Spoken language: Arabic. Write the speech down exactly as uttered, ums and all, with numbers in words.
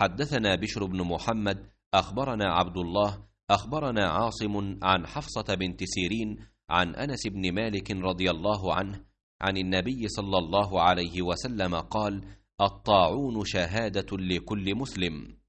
حدثنا بشر بن محمد أخبرنا عبد الله أخبرنا عاصم عن حفصة بنت سيرين عن أنس بن مالك رضي الله عنه عن النبي صلى الله عليه وسلم قال: الطاعون شهادة لكل مسلم.